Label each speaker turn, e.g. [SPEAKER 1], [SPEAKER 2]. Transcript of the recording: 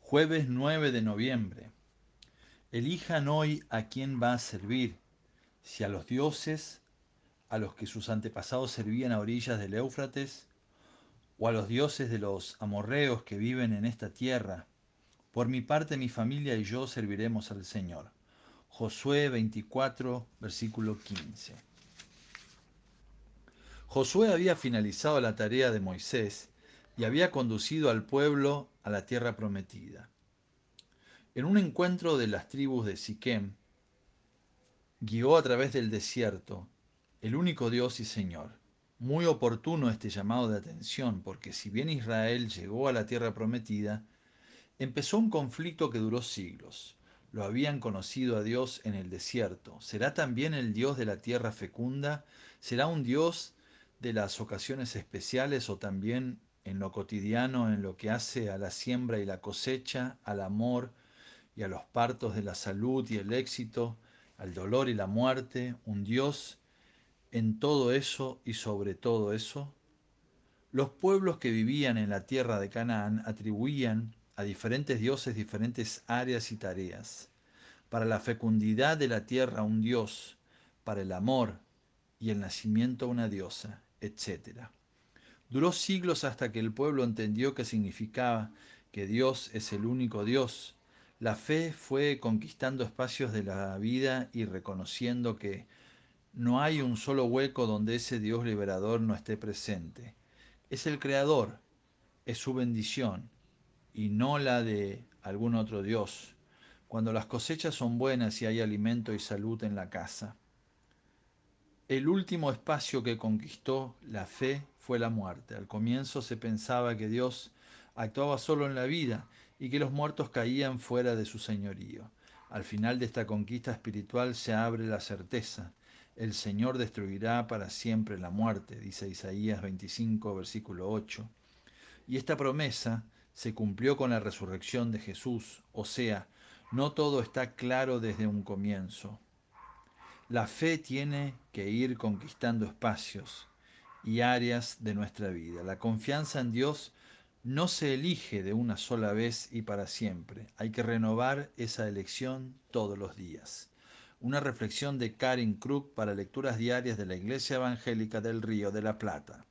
[SPEAKER 1] Jueves 9 de noviembre. Elijan hoy a quién va a servir, si a los dioses a los que sus antepasados servían a orillas del Éufrates, o a los dioses de los amorreos que viven en esta tierra. Por mi parte, mi familia y yo serviremos al Señor. Josué 24, versículo 15. Josué había finalizado la tarea de Moisés y había conducido al pueblo a la tierra prometida. En un encuentro de las tribus de Siquem, guió a través del desierto, el único Dios y Señor. Muy oportuno este llamado de atención, porque si bien Israel llegó a la tierra prometida, empezó un conflicto que duró siglos. Lo habían conocido a Dios en el desierto. ¿Será también el Dios de la tierra fecunda? ¿Será un Dios de las ocasiones especiales o también en lo cotidiano, en lo que hace a la siembra y la cosecha, al amor y a los partos de la salud y el éxito, al dolor y la muerte, un Dios en todo eso y sobre todo eso? Los pueblos que vivían en la tierra de Canaán atribuían a diferentes dioses diferentes áreas y tareas. Para la fecundidad de la tierra un dios, para el amor y el nacimiento una diosa, etc. Duró siglos hasta que el pueblo entendió que significaba que Dios es el único Dios. La fe fue conquistando espacios de la vida y reconociendo que no hay un solo hueco donde ese Dios liberador no esté presente. Es el Creador, es su bendición y no la de algún otro Dios. Cuando las cosechas son buenas y hay alimento y salud en la casa. El último espacio que conquistó la fe fue la muerte. Al comienzo se pensaba que Dios actuaba solo en la vida y que los muertos caían fuera de su señorío. Al final de esta conquista espiritual se abre la certeza. El Señor destruirá para siempre la muerte, dice Isaías 25, versículo 8. Y esta promesa se cumplió con la resurrección de Jesús, o sea, no todo está claro desde un comienzo. La fe tiene que ir conquistando espacios y áreas de nuestra vida. La confianza en Dios no se elige de una sola vez y para siempre. Hay que renovar esa elección todos los días. Una reflexión de Karin Krug para lecturas diarias de la Iglesia Evangélica del Río de la Plata.